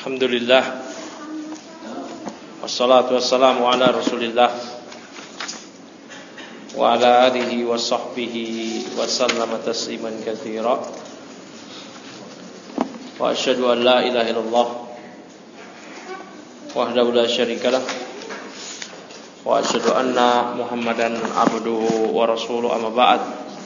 Alhamdulillah. Wassalatu wassalamu ala Rasulillah wa ala alihi wa sahbihi wa sallama tasliman katsira. Wa asyhadu an la ilaha illallah wahdahu la syarikalah wa asyhadu anna Muhammadan abduhu wa rasuluhu, amma ba'd.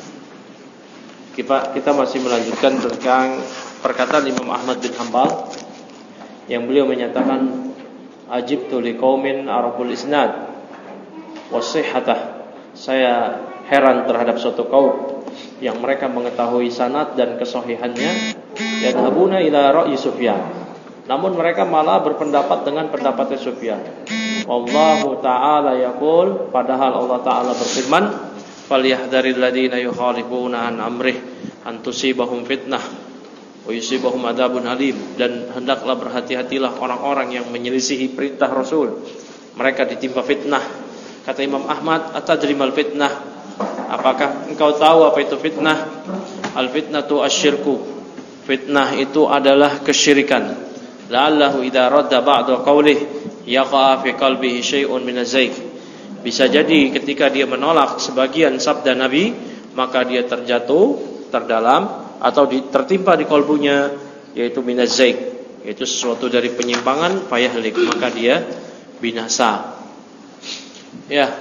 Kita masih melanjutkan tentang perkataan Imam Ahmad bin Hanbal yang beliau menyatakan ajibtu liqaumin araful isnad wasihhatah. Saya heran terhadap suatu kaum yang mereka mengetahui sanad dan kesahihannya, yadhabuna ila ra'yi Sufyan, namun mereka malah berpendapat dengan pendapatnya Sufyan. Wallahu ta'ala yaqul, padahal Allah ta'ala berfirman, falyahdharil ladzina yukhalifuna an amrih an tusibahum fitnah wa yusibahum adzabun alim. Dan hendaklah berhati-hatilah orang-orang yang menyelisihi perintah Rasul, mereka ditimpa fitnah. Kata Imam Ahmad, atadrimal fitnah, apakah engkau tahu apa itu fitnah? Al fitnatu asyirku, fitnah itu adalah kesyirikan. La'allahu idza radda ba'da qawlihi yaqa fi qalbihi syai'un min az-zaik. Bisa jadi ketika dia menolak sebagian sabda Nabi, maka dia terjatuh terdalam atau tertimpa di kalbunya, yaitu minaz zaik, yaitu sesuatu dari penyimpangan, fayahlik, maka dia binasa. Ya.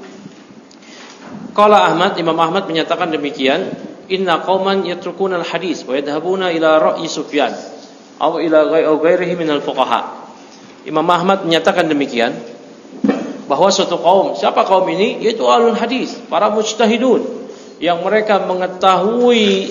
Qala Ahmad, Imam Ahmad menyatakan demikian, inna qauman yatrukuna al-hadis wa yadhhabuna ila ra'yi Sufyan aw ila ghairihi min al-fuqaha. Imam Ahmad menyatakan demikian, bahwa suatu kaum, siapa kaum ini? Yaitu ahlul hadis, para mujtahidun, yang mereka mengetahui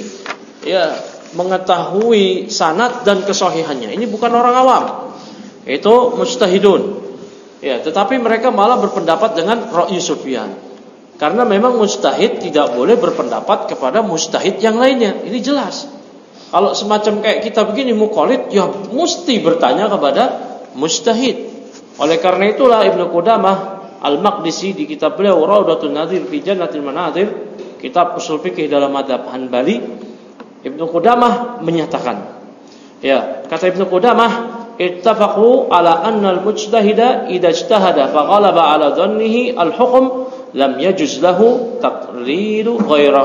sanad dan kesahihannya. Ini bukan orang awam, itu mujtahidun. Ya, tetapi mereka malah berpendapat dengan ra'yi Sufyan. Karena memang mujtahid tidak boleh berpendapat kepada mujtahid yang lainnya. Ini jelas. Kalau semacam kayak kita begini muqallid, ya mesti bertanya kepada mujtahid. Oleh karena itulah Ibnu Qudamah Al-Maqdisi di kitab beliau Raudatun Nadhir fi Jannatil Manadhir, kitab usul fikih dalam mazhab Hanbali, Ibnu Qudamah menyatakan, ya, kata Ibnu Qudamah, ittafaqu ala anna al-mujtahida idza ijtahada fa ghalaba ala dhannihi al-hukm lam yajuz lahu taqlidu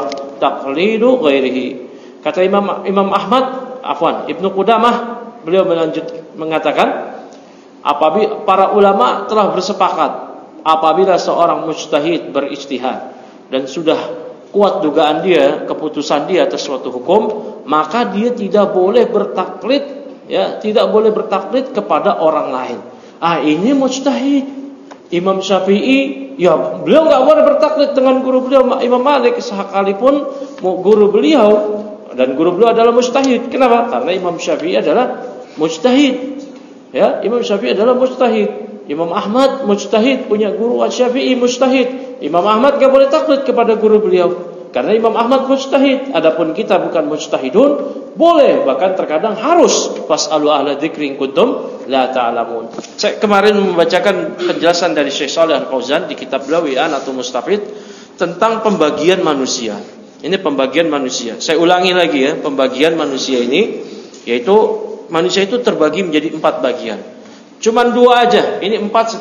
ghairihi. Kata Imam Ahmad, Ibnu Qudamah, beliau mengatakan, apabila para ulama telah bersepakat, apabila seorang mujtahid berijtihad dan sudah kuat dugaan dia, keputusan dia atas suatu hukum, maka dia tidak boleh bertaklid, ya, tidak boleh bertaklid kepada orang lain. Ini mujtahid. Imam Syafi'i, ya beliau enggak boleh bertaklid dengan guru beliau Imam Malik, sekalipun guru beliau dan guru beliau adalah mujtahid. Kenapa? Karena Imam Syafi'i adalah mujtahid. Ya, Imam Syafi'i adalah mujtahid. Imam Ahmad mujtahid, punya guru Syafi'i mujtahid. Imam Ahmad enggak boleh taklid kepada guru beliau karena Imam Ahmad mujtahid. Adapun kita bukan mujtahidun, boleh, bahkan terkadang harus, fasalu ahla dzikri in kuntum la ta'lamun. Saya kemarin membacakan penjelasan dari Syekh Shalih Al-Fauzan di kitab beliau I'anatul Mustafid tentang pembagian manusia. Ini pembagian manusia. Saya ulangi lagi ya, pembagian manusia ini, yaitu manusia itu terbagi menjadi 4 bagian. Cuman 2 aja. Ini 4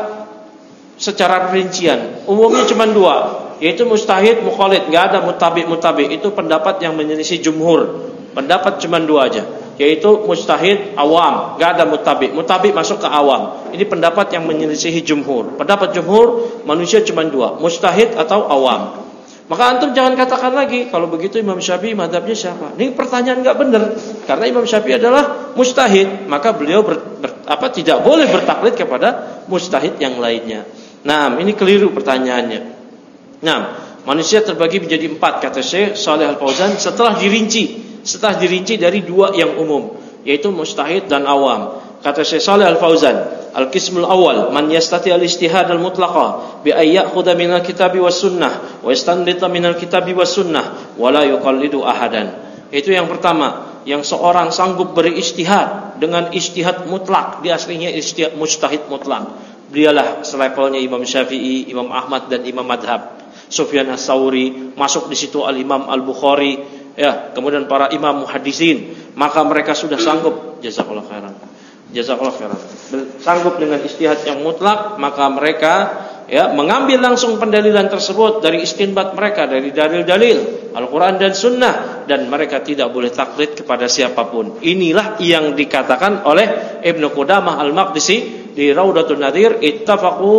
secara rincian. Umumnya cuman 2, yaitu mujtahid, muqallid, enggak ada mutabi. Itu pendapat yang menyelisih jumhur. Pendapat cuman 2 aja, yaitu mujtahid, awam, enggak ada mutabi. Mutabi masuk ke awam. Ini pendapat yang menyelisihi jumhur. Pendapat jumhur, manusia cuman 2, mujtahid atau awam. Maka antum jangan katakan lagi, kalau begitu Imam Syafi'i mazhabnya siapa? Ini pertanyaan enggak benar. Karena Imam Syafi'i adalah mujtahid, maka beliau tidak boleh bertaklid kepada mujtahid yang lainnya. Nah, ini keliru pertanyaannya. Nah, manusia terbagi menjadi 4 kata Syekh Shalih Al-Fauzan setelah dirinci dari 2 yang umum, yaitu mujtahid dan awam. Kata Syekh Shalih Al-Fauzan, al-qismul awal man yastati al-ijtihad al-mutlaqa bi ay ya'khudha min al-kitabi was sunnah wa yastanbita min al-kitabi was sunnah wa la yuqallidu ahadan. Itu yang pertama, yang seorang sanggup berijtihad dengan ijtihad mutlak. Dia aslinya ijtihad mujtahid mutlak. Dialah selevelnya Imam Syafi'i, Imam Ahmad dan Imam Madhab. Sufyan Ats-Tsauri, masuk di situ al-Imam Al-Bukhari, ya, kemudian para imam muhaddisin, maka mereka sudah sanggup, jazakallahu khairan, Jazakallahu khairan. Sanggup dengan ijtihad yang mutlak, maka mereka mengambil langsung pendalilan tersebut dari istinbat mereka, dari dalil-dalil Al-Quran dan Sunnah, dan mereka tidak boleh taklid kepada siapapun. Inilah yang dikatakan oleh Ibnu Qudamah Al-Maqdisi di Raudatun Nadir, ittafaqu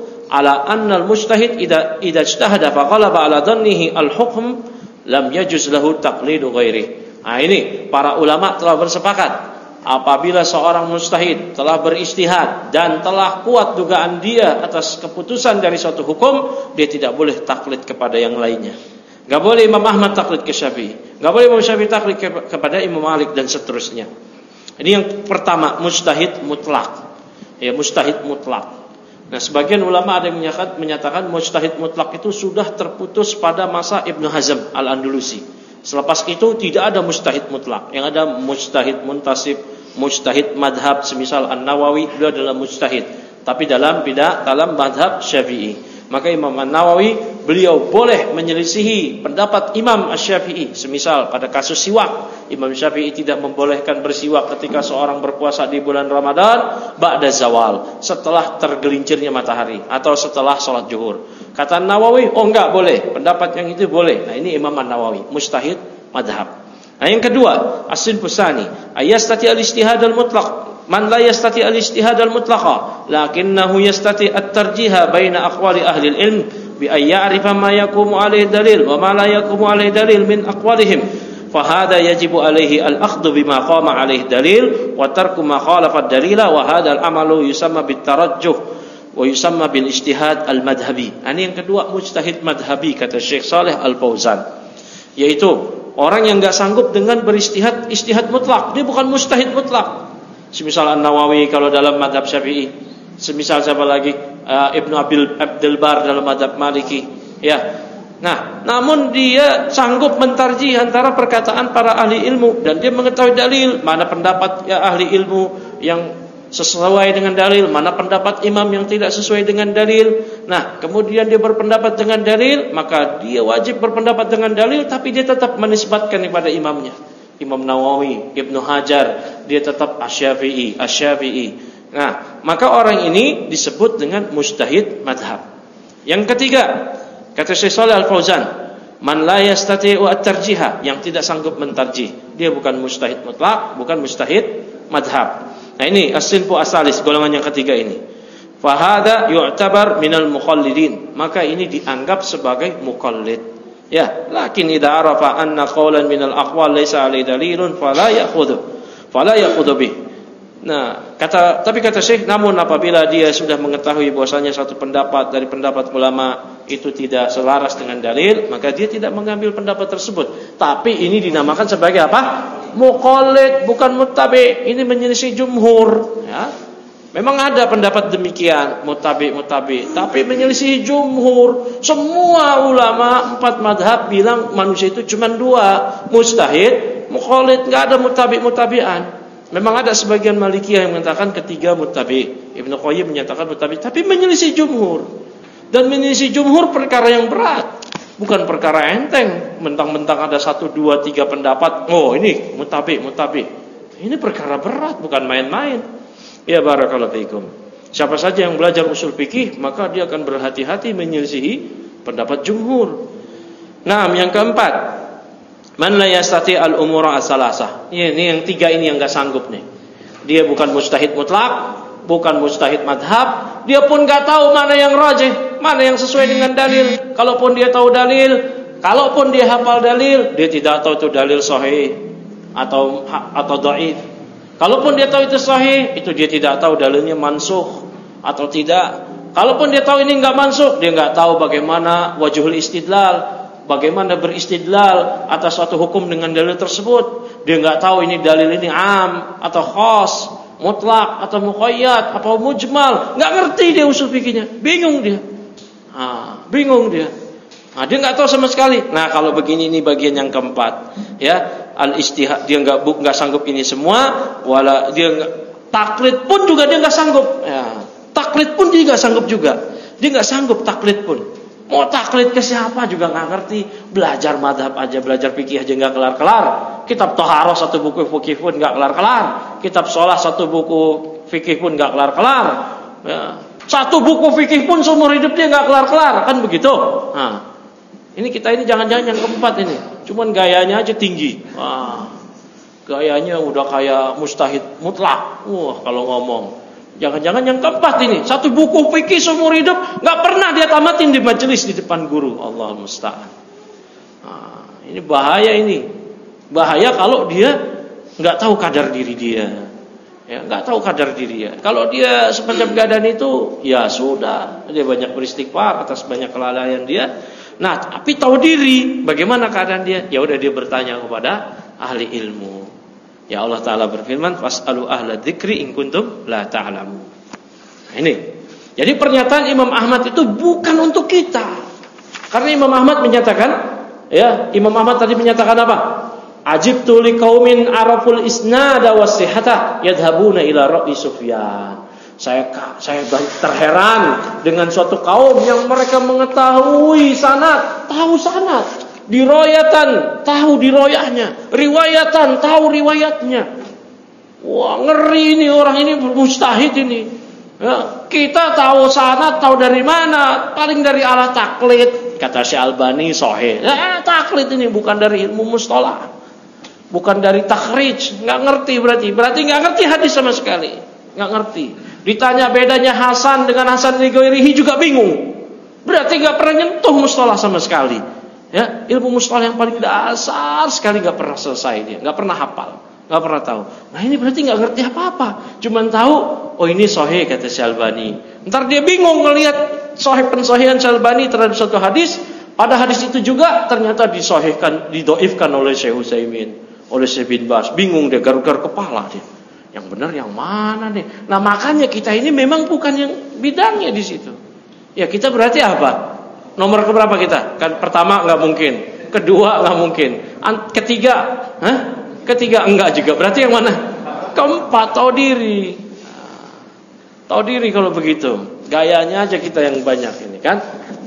ala anna al-mujtahid idza ijtahada faqalaba ala dhannihi al-hukm lam yajuz lahu taqlidu ghairi. Nah, ini para ulama telah bersepakat, apabila seorang mujtahid telah beristihad dan telah kuat dugaan dia atas keputusan dari suatu hukum, dia tidak boleh taklid kepada yang lainnya. Gak boleh Imam Ahmad taklid ke Syafi'i, gak boleh Imam Syafi'i taklid kepada Imam Malik dan seterusnya. Ini yang pertama, mujtahid mutlak. Mujtahid mutlak. Nah, sebagian ulama ada yang menyatakan mujtahid mutlak itu sudah terputus pada masa Ibnu Hazm Al-Andalusi. Selepas itu tidak ada mujtahid mutlak. Yang ada mujtahid muntasib, mujtahid madhab, semisal An-Nawawi, beliau adalah mujtahid, tapi dalam madhab Syafi'i. Maka Imam An-Nawawi, beliau boleh menyelisihi pendapat Imam Asy-Syafi'i. Semisal pada kasus siwak, Imam Syafi'i tidak membolehkan bersiwak ketika seorang berpuasa di bulan Ramadan ba'da zawal, setelah tergelincirnya matahari atau setelah sholat zuhur. Kata An-Nawawi, enggak boleh, pendapat yang itu boleh. Nah, ini Imam An-Nawawi, mujtahid madhab. Nah, yang kedua, as-sinfu tsani, ayastati al-ijtihad al-mutlaq. Man la yastati al-ijtihad al-mutlaqa, lakinnahu yastati at-tarjiha baina aqwali ahli al-ilm bi ay ya'rifa ma yaqumu alayhi dalil wa ma la yaqumu alayhi dalil min aqwalihim. Fa hadha yajibu alayhi al-akhdhu bima qama alayhi dalil wa tarku ma khalafa ad-dalila, wa hadha al-amalu yusamma bit-tarajjuh wa yusamma bil ijtihad al-madhhabi. Ini yang kedua, mujtahid madhhabi, kata Syekh Shalih Al-Fauzan, yaitu orang yang enggak sanggup dengan beristihad mutlak. Dia bukan mujtahid mutlak. Semisal An-Nawawi kalau dalam madhab Syafi'i, semisal siapa lagi, Ibnu Abdul Bar dalam madhab Maliki, Nah, namun dia sanggup mentarjih antara perkataan para ahli ilmu, dan dia mengetahui dalil, mana pendapat ahli ilmu yang sesuai dengan dalil, mana pendapat imam yang tidak sesuai dengan dalil. Nah, kemudian dia berpendapat dengan dalil, maka dia wajib berpendapat dengan dalil, tapi dia tetap menisbatkan kepada imamnya. Imam Nawawi, Ibnu Hajar, dia tetap Asy-Syafi'i. Nah, maka orang ini disebut dengan mujtahid madhab. Yang ketiga, kata Syekh Shalih Al-Fauzan, man la yastati'u at-tarjiha, yang tidak sanggup mentarjih, dia bukan mujtahid mutlak, bukan mujtahid madhab. Nah, ini as-sinfu as-salis, golongan yang ketiga ini. Fa hadza yu'tabar minal muqallidin, maka ini dianggap sebagai muqallid. Lakin idza arafa anna qawlan minal aqwal laysa alai dalilun fala ya'khudhu bih. Nah, kata Syekh, namun apabila dia sudah mengetahui bahwasanya satu pendapat dari pendapat ulama itu tidak selaras dengan dalil, maka dia tidak mengambil pendapat tersebut. Tapi ini dinamakan sebagai apa? Muqallid, bukan muttabi. Ini menyelisih jumhur, Memang ada pendapat demikian, muttabi, tapi menyelisih jumhur. Semua ulama 4 madhab bilang manusia itu cuma 2, mujtahid, muqallid, enggak ada muttabi'an. Memang ada sebagian Malikiyah yang mengatakan ketiga muttabi. Ibnu Qayyim menyatakan muttabi, tapi menyelisih jumhur. Dan menyelisih jumhur perkara yang berat, bukan perkara enteng. Mentang-mentang ada 1, 2, 3 pendapat, ini muttabi. Ini perkara berat, bukan main-main. Ya, barakallahu fiikum. Siapa saja yang belajar usul fikih, maka dia akan berhati-hati menyelisihi pendapat jumhur. Nah, yang keempat, man la yastati al-umura as-salasah. Ini yang 3 ini yang enggak sanggup nih. Dia bukan mujtahid mutlak, bukan mujtahid madhab, dia pun enggak tahu mana yang rajih, mana yang sesuai dengan dalil. Kalaupun dia tahu dalil, kalaupun dia hafal dalil, dia tidak tahu itu dalil sahih atau dhaif. Kalaupun dia tahu itu sahih, itu dia tidak tahu dalilnya mansukh atau tidak. Kalaupun dia tahu ini enggak mansukh, dia enggak tahu bagaimana wajhul istidlal, bagaimana beristidlal atas suatu hukum dengan dalil tersebut. Dia enggak tahu ini dalil ini am atau khas, mutlak atau muqayyad atau mujmal. Enggak ngerti dia usul fikihnya, bingung dia. Dia enggak tahu sama sekali. Nah, kalau begini, ini bagian yang keempat, al-ijtihad, dia enggak sanggup ini semua, wala dia taklid pun juga dia enggak sanggup. Taklid pun dia enggak sanggup juga. Dia enggak sanggup taklid pun. Mau taklid ke siapa juga enggak ngerti. Belajar madhab aja, belajar fikih aja enggak kelar-kelar. Kitab Thaharah 1 buku fikih pun enggak kelar-kelar. kitab sholat, satu buku fikih pun nggak kelar-kelar. Ya. Satu buku fikih pun seumur hidup dia nggak kelar-kelar, kan begitu? Nah, ini kita ini jangan-jangan yang keempat ini, cuman gayanya aja tinggi. Wah, gayanya udah kayak mustahid mutlak. Wah, kalau ngomong, jangan-jangan yang keempat ini, satu buku fikih seumur hidup nggak pernah dia tamatin di majelis di depan guru. Allah musta'an. Nah, ini bahaya ini, bahaya kalau dia nggak tahu kadar diri dia. Ya, nggak tahu kadar diri ya. Kalau dia semacam keadaan itu, ya sudah, dia banyak beristighfar atas banyak kelalaian dia. Nah, tapi tahu diri, bagaimana keadaan dia? Ya udah dia bertanya kepada ahli ilmu. Ya Allah Taala berfirman, "Fas'alu ahla dzikri in kuntum la ta'lamun." Nah, ini. Jadi pernyataan Imam Ahmad itu bukan untuk kita. Karena Imam Ahmad menyatakan, ya, Imam Ahmad tadi menyatakan apa? Ajibtu liqaumin araful isnada wasihata yadhabuna ila ra'i Sufyan. Saya terheran dengan suatu kaum yang mereka mengetahui sanad, tahu sanad, diriwayatan, tahu diriwayatnya, riwayatan, tahu riwayatnya. Wah, ngeri ini orang ini mustahid ini. Ya, kita tahu sanad, tahu dari mana? Paling dari ala taklid, kata Syekh Albani sahih. Ya, taklid ini bukan dari ilmu mustalah. Bukan dari takhrij, nggak ngerti berarti nggak ngerti hadis sama sekali, nggak ngerti. Ditanya bedanya Hasan dengan Hasan li ghairihi juga bingung, berarti nggak pernah nyentuh mustalah sama sekali. Ya, ilmu mustalah yang paling dasar sekali nggak pernah selesai dia, nggak pernah hafal, nggak pernah tahu. Nah ini berarti nggak ngerti apa-apa, cuman tahu oh ini sahih kata Syekh Albani. Ntar dia bingung ngelihat sahih pensahihan Syekh Albani terhadap satu hadis, pada hadis itu juga ternyata disahihkan, didoifkan oleh Syekh Utsaimin, oleh Syekh bin Baz. Bingung dia, garuk-garuk kepala dia. Yang benar yang mana nih? Nah, makanya kita ini memang bukan yang bidangnya di situ. Ya, kita berarti apa? Nomor keberapa kita? Kan pertama enggak mungkin, kedua enggak mungkin, ketiga, ketiga enggak juga. Berarti yang mana? Keempat, tahu diri. Tahu diri kalau begitu. Gayanya aja kita yang banyak ini kan?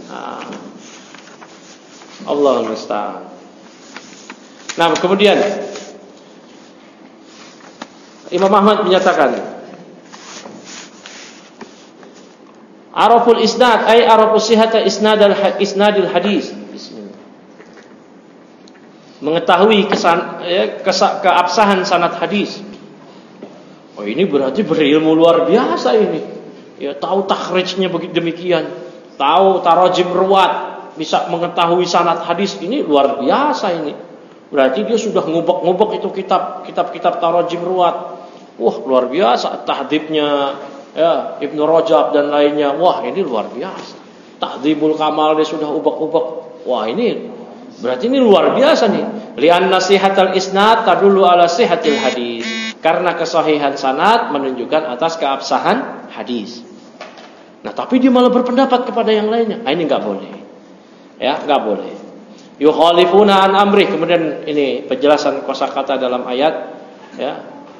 Allah musta'an. Nah, kemudian Imam Ahmad menyatakan araful isnad ay arafus sihata isnadil hadis. Bismillah. Mengetahui keabsahan sanad hadis. Oh, ini berarti berilmu luar biasa ini. Ya, tahu takhrijnya begitu demikian. Tahu tarajim ruwat, bisa mengetahui sanad hadis, ini luar biasa ini. Berarti dia sudah ngubek-ngubek itu kitab-kitab tarajim ruwat. Wah, luar biasa tahdibnya, ya, Ibnu Rajab dan lainnya. Wah, ini luar biasa. Tahdibul Kamal dia sudah ubek-ubek. Wah, ini berarti ini luar biasa nih. Li'an nasihatal isnad tadullu ala sihatil hadis. Karena kesahihan sanad menunjukkan atas keabsahan hadis. Nah, tapi dia malah berpendapat kepada yang lainnya. Ini enggak boleh. Ya, enggak boleh. Yukhalifuna an amrih. Kemudian ini penjelasan kosakata dalam ayat, ya.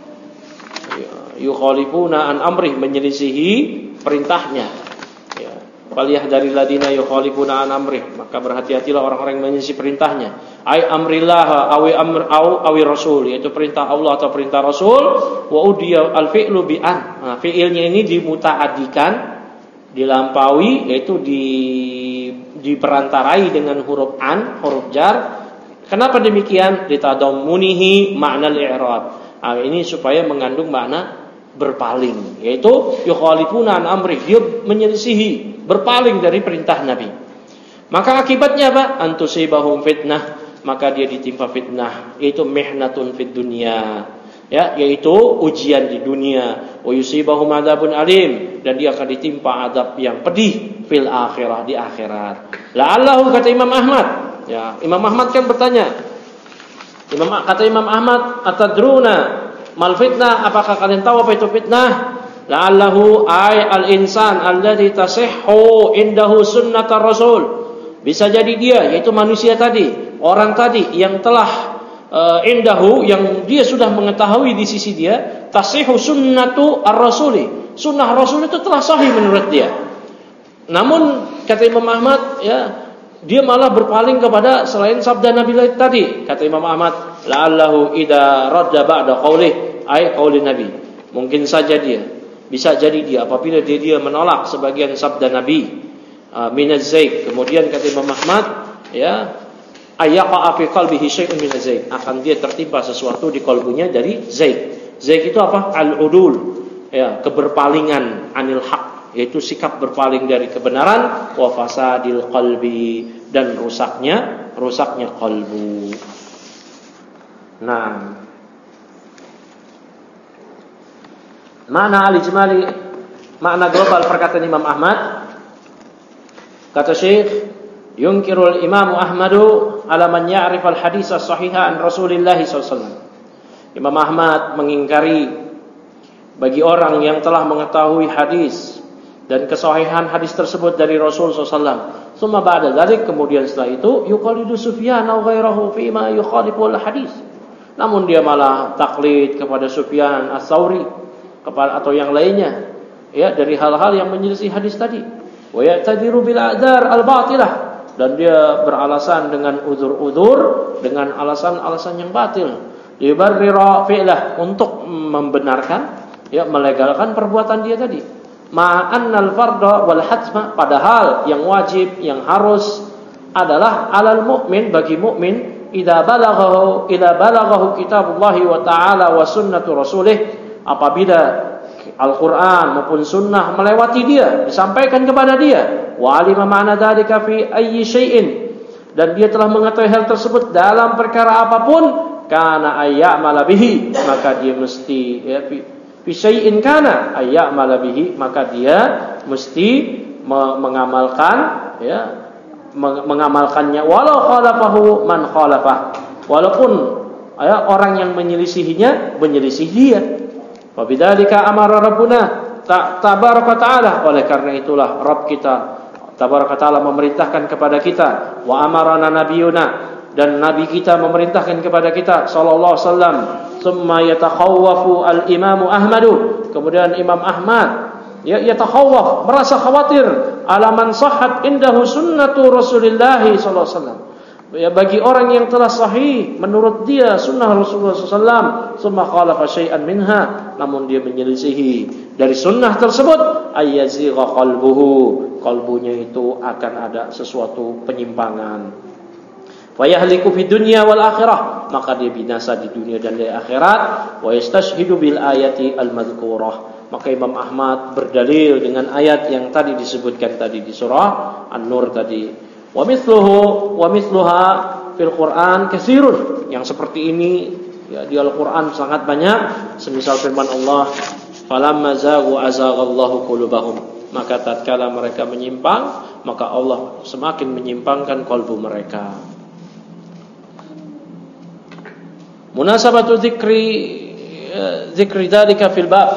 Yukhalifuna an amrih, menyelisihi perintahnya. Ya. Falyahdharil ladina yukhalifuna an amrih, maka berhati-hatilah orang-orang yang menyelisihi perintahnya. Ai amrillah awi rasul, yaitu perintah Allah atau perintah Rasul. Wa udiya al fi'lu bi an. Nah, fi'ilnya ini dimutaaddikan, dilampaui, yaitu diperantarai dengan huruf an, huruf jar. Kenapa demikian? Litadammunihi ma'nal i'rad. Nah, ini supaya mengandung makna berpaling, yaitu yukhalifuna an amri, dia menyelisihi, berpaling dari perintah Nabi. Maka akibatnya apa? Antusibahum fitnah, maka dia ditimpa fitnah, yaitu mihnatun fid dunya, ya, yaitu ujian di dunia. Wa yusibahum adzabun alim, dan dia akan ditimpa adab yang pedih fil akhirah, di akhirat. La'allahu, kata Imam Ahmad, ya, Imam Ahmad kan bertanya. Kata Imam Ahmad, atadruna mal fitnah, apakah kalian tahu apa itu fitnah? La'allahu ay al-insan alladhi tasihhu indahu sunnatar rasul. Bisa jadi dia, yaitu manusia tadi, orang tadi yang telah indahu, yang dia sudah mengetahui di sisi dia, tasihhu sunnatu ar-rasuli, sunnah rasul itu telah sahih menurut dia. Namun kata Imam Ahmad, ya, dia malah berpaling kepada selain sabda Nabi tadi. Kata Imam Ahmad, la'allahu idza radda ba'da qaulih, ai qaulin Nabi. Mungkin saja dia, bisa jadi dia apabila dia menolak sebagian sabda Nabi minaz zaik. Kemudian kata Imam Ahmad, ya, ayyaqa fi qalbihi syai'un minaz zaik, akan dia tertimpa sesuatu di kalbunya dari zaik. Zaik itu apa? Al-udul, ya, keberpalingan anil haq, yaitu sikap berpaling dari kebenaran, wa fasadil qalbi, dan rusaknya kalbu. Nah, makna al-ijmali, makna global perkataan Imam Ahmad, kata Syekh, yunkirul Imam Ahmadu ala man ya'rif al-hadits as-sahiha an Rasulillah SAW. Imam Ahmad mengingkari bagi orang yang telah mengetahui hadis dan kesahihan hadis tersebut dari Rasul SAW. Summa ba'da dzalik, kemudian setelah itu yuqalidu Sufyan aw ghairahu fi ma yukhalifu al-hadis. Namun dia malah taklid kepada Sufyan Ats-Tsauri atau yang lainnya, ya, dari hal-hal yang menyelisih hadis tadi. Wa ya'tadiru bil a'dzar al-batilah, dan dia beralasan dengan uzur-uzur, dengan alasan-alasan yang batil. Yubarrira fi'lah, untuk membenarkan, ya, melegalkan perbuatan dia tadi. Ma'annal fardha wal hatma, padahal yang wajib, yang harus adalah alal mukmin, bagi mukmin, idza balaghahu kitabullahi wa ta'ala wa sunnatu rasulih, apabila Al-Quran maupun sunnah melewati dia, disampaikan kepada dia, wa alima ma'na dzalika fi ayyi syai'in, dan dia telah mengetahui hal tersebut dalam perkara apapun, kana ayya'mala bihi, maka dia mesti, ya, fi syai'in kana ayya'mala bihi, maka dia mesti mengamalkan, ya, mengamalkannya, walau khalafahu man khalafah, walaupun, ya, orang yang menyelisihinya menyelisih dia. Wa bidzalika amara rabbuna tabaraka taala, oleh karena itulah Rabb kita tabaraka taala memerintahkan kepada kita, wa amarana nabiyuna, dan nabi kita memerintahkan kepada kita sallallahu alaihi wasallam, summa yatakhawwafu al-imamu Ahmadu, kemudian Imam Ahmad, ya, yatakhawwaf, merasa khawatir, ala man sahhat indahu sunnatu Rasulillah sallallahu alaihi wasallam, ya, bagi orang yang telah sahih menurut dia sunnah Rasulullah SAW, summa khalafa syai'an minha, namun dia menyelisihi dari sunnah tersebut, ayyazigha qalbuhu, kalbunya itu akan ada sesuatu penyimpangan, wa yahliku fid dunya wal akhirah, maka dia binasa di dunia dan di akhirat, wa yastashhidu bil ayati al madhkurah, maka Imam Ahmad berdalil dengan ayat yang tadi disebutkan tadi di surah An-Nur tadi. Wa mithluha fil Quran katsirun, yang seperti ini, ya, di Al-Quran sangat banyak, semisal firman Allah, falamma zaghu azaghallahu qulubahum, maka tatkala mereka menyimpang, maka Allah semakin menyimpangkan kalbu mereka. Munasabatu dzikri dzalika fil bab,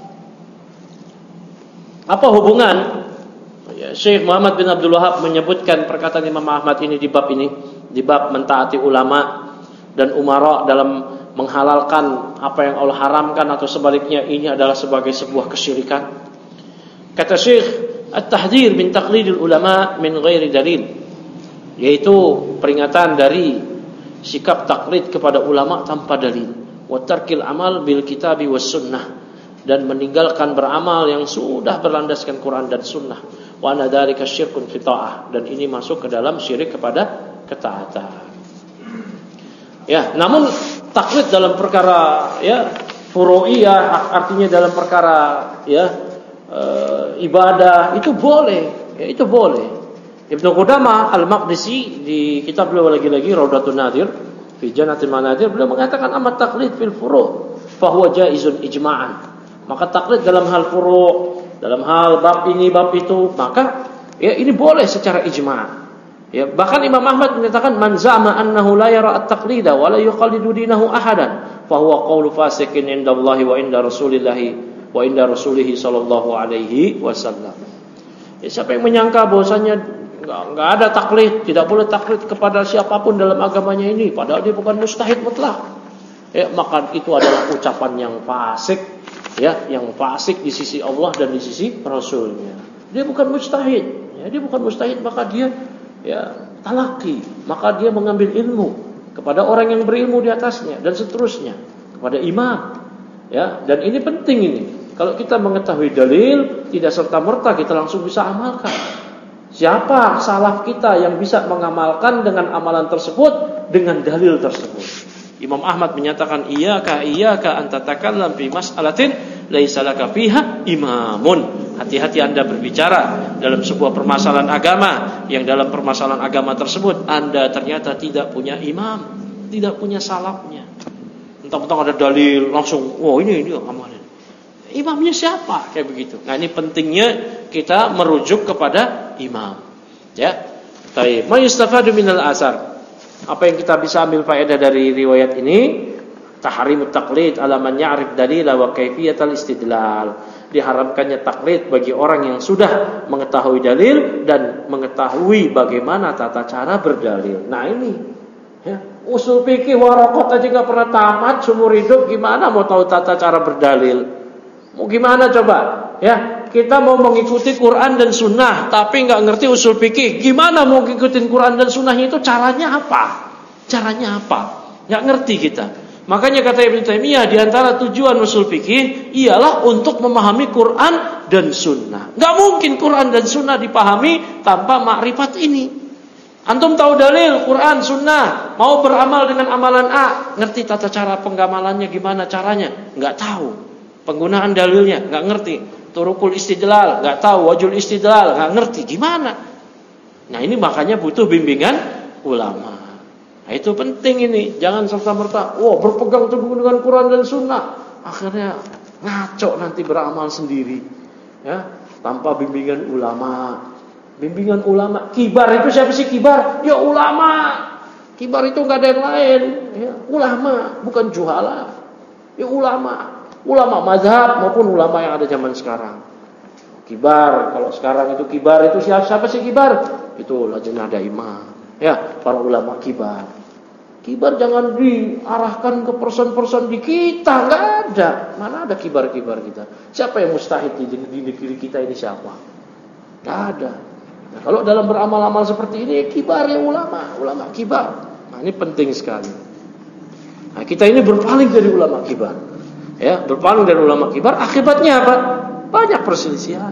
apa hubungan Syekh Muhammad bin Abdul Wahab menyebutkan perkataan Imam Ahmad ini di bab ini, di bab mentaati ulama dan umara dalam menghalalkan apa yang Allah haramkan, atau sebaliknya ini adalah sebagai sebuah kesyirikan. Kata Syekh, at-tahdhir min taqlidil ulama min ghairi dalil, yaitu peringatan dari sikap taklid kepada ulama tanpa dalil, wa tarkil amal bil kitabi was sunnah, dan meninggalkan beramal yang sudah berlandaskan Quran dan sunnah, wa anna dzalika syirkun fi ta'ah, dan ini masuk ke dalam syirik kepada ketaatan. Ya, namun taklid dalam perkara, ya, furu'iyah, artinya dalam perkara, ya, ibadah, itu boleh, ya, itu boleh. Ibnu Qudamah Al-Maqdisi di kitab beliau lagi-lagi Raudatun Nadir fi Jannatil Manadir, beliau mengatakan amat taklid fil furu' fa huwa jaizun ijma'an. Maka taklid dalam hal furu', dalam hal bab ini bab itu, maka, ya, ini boleh secara ijma'. Ya, bahkan Imam Ahmad menyatakan man za'ama annahu la yara at-taqlida wa la yuqallidu dinahu ahadan fa huwa qawlu fasiqin indallahi wa inda rasulih sallallahu alaihi wasallam. Ya, siapa yang menyangka bahwasanya enggak ada taklid, tidak boleh taklid kepada siapapun dalam agamanya ini, padahal dia bukan mustahid mutlak, ya, maka itu adalah ucapan yang fasik, ya, yang fasik di sisi Allah dan di sisi Rasulnya. Dia bukan mujtahid, ya, dia bukan mujtahid, maka dia, ya, talaki, maka dia mengambil ilmu kepada orang yang berilmu di atasnya dan seterusnya, kepada imam, Ya, dan ini penting ini. Kalau kita mengetahui dalil, tidak serta-merta kita langsung bisa amalkan. Siapa salaf kita yang bisa mengamalkan dengan amalan tersebut dengan dalil tersebut? Imam Ahmad menyatakan iyyaka an tatakallam fi mas'alatin laisa laka fiha imamun. Hati-hati Anda berbicara dalam sebuah permasalahan agama yang dalam permasalahan agama tersebut Anda ternyata tidak punya imam, tidak punya salafnya. Entah-entah ada dalil langsung, ini amalin. Imamnya siapa? Kayak begitu. Nah, ini pentingnya kita merujuk kepada imam. Ya. Baik, ma yustafadu minal asar. Apa yang kita bisa ambil faedah dari riwayat ini? Tahrimut taqlid ala man ya'rif dalila wa kaifiyatal istidlal. Diharamkannya taklid bagi orang yang sudah mengetahui dalil dan mengetahui bagaimana tata cara berdalil. Nah, ini ya, usul fikih waraqat aja enggak pernah tamat seumur hidup, gimana mau tahu tata cara berdalil? Mau gimana coba? Ya, kita mau mengikuti Quran dan Sunnah, tapi nggak ngerti usul fikih. Gimana mau ngikutin Quran dan Sunnahnya itu caranya apa? Caranya apa? Nggak ngerti kita. Makanya kata Ibnu Taimiyah, di antara tujuan usul fikih ialah untuk memahami Quran dan Sunnah. Nggak mungkin Quran dan Sunnah dipahami tanpa makrifat ini. Antum tahu dalil Quran, Sunnah, mau beramal dengan amalan A, ngerti tata cara penggamalannya gimana caranya? Nggak tahu. Penggunaan dalilnya nggak ngerti, turukul istidlal nggak tahu, wajul istidlal nggak ngerti, gimana? Nah, ini makanya butuh bimbingan ulama. Nah, itu penting ini, jangan serta-merta berpegang teguh dengan Quran dan Sunnah, akhirnya ngaco nanti beramal sendiri, ya, tanpa bimbingan ulama. Bimbingan ulama, kibar itu siapa sih kibar? Ya ulama. Kibar itu nggak ada yang lain, ya, ulama, bukan juhala, ya ulama. Ulama mazhab maupun ulama yang ada zaman sekarang. Kibar, kalau sekarang itu kibar itu siapa sih kibar? Itu lajnah daimah. Ya, para ulama kibar. Kibar jangan diarahkan ke person-person di kita, enggak ada. Mana ada kibar-kibar kita? Siapa yang mustahid di negeri kita ini siapa? Enggak ada. Nah, kalau dalam beramal-amal seperti ini kibar ya ulama kibar. Nah, ini penting sekali. Nah, kita ini berpaling dari ulama kibar. Ya, berpaling dari ulama kibar, akibatnya apa? Banyak perselisihan.